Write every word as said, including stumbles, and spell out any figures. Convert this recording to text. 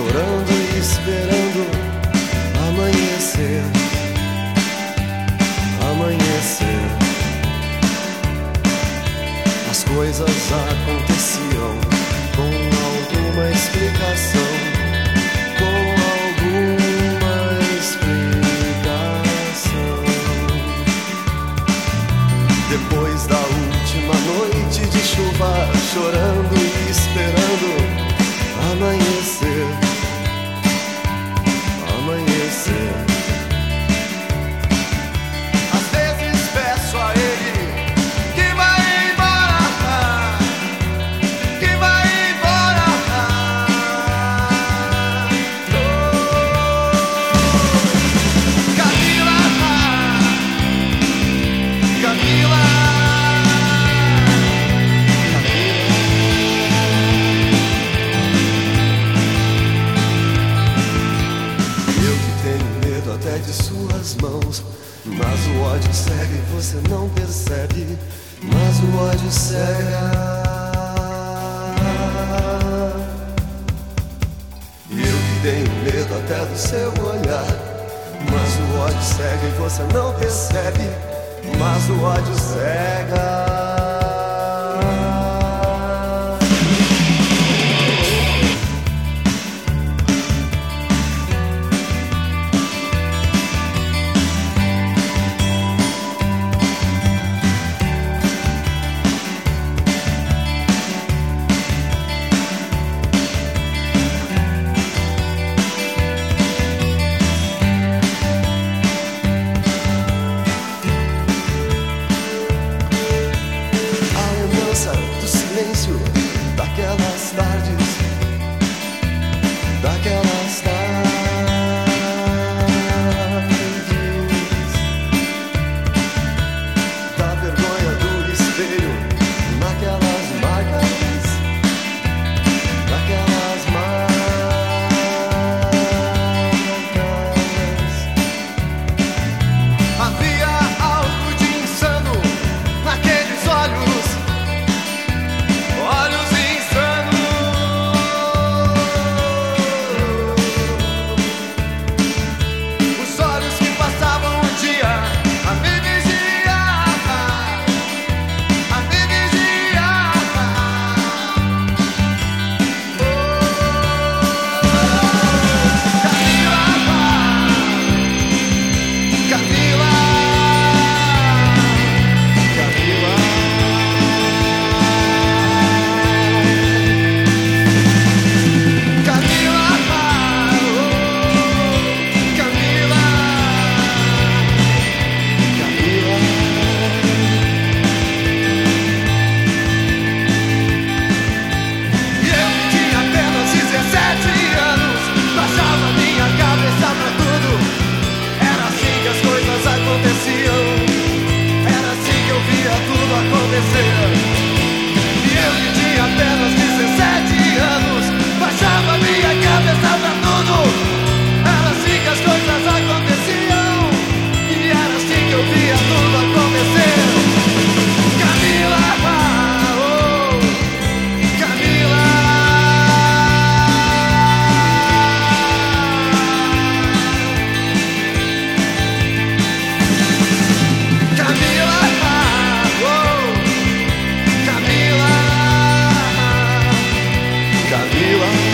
chorando e esperando amanhecer, amanhecer. As coisas aconteciam com alguma explicação, com alguma explicação. Depois da última noite de chuva, chorando e esperando amanhecer, amanhecer. Às vezes peço a ele que vai embora, que vai embora. Oh, Camila, Camila. Até de suas mãos, mas o ódio cega e você não percebe, mas o ódio cega. E eu que tenho medo até do seu olhar, mas o ódio cega e você não percebe, mas o ódio cega. Daquelas tardes, daquelas tardes, da vergonha do espelho, naquelas marcas, daquelas marcas. Havia algo de insano naqueles olhos, olhos Camila.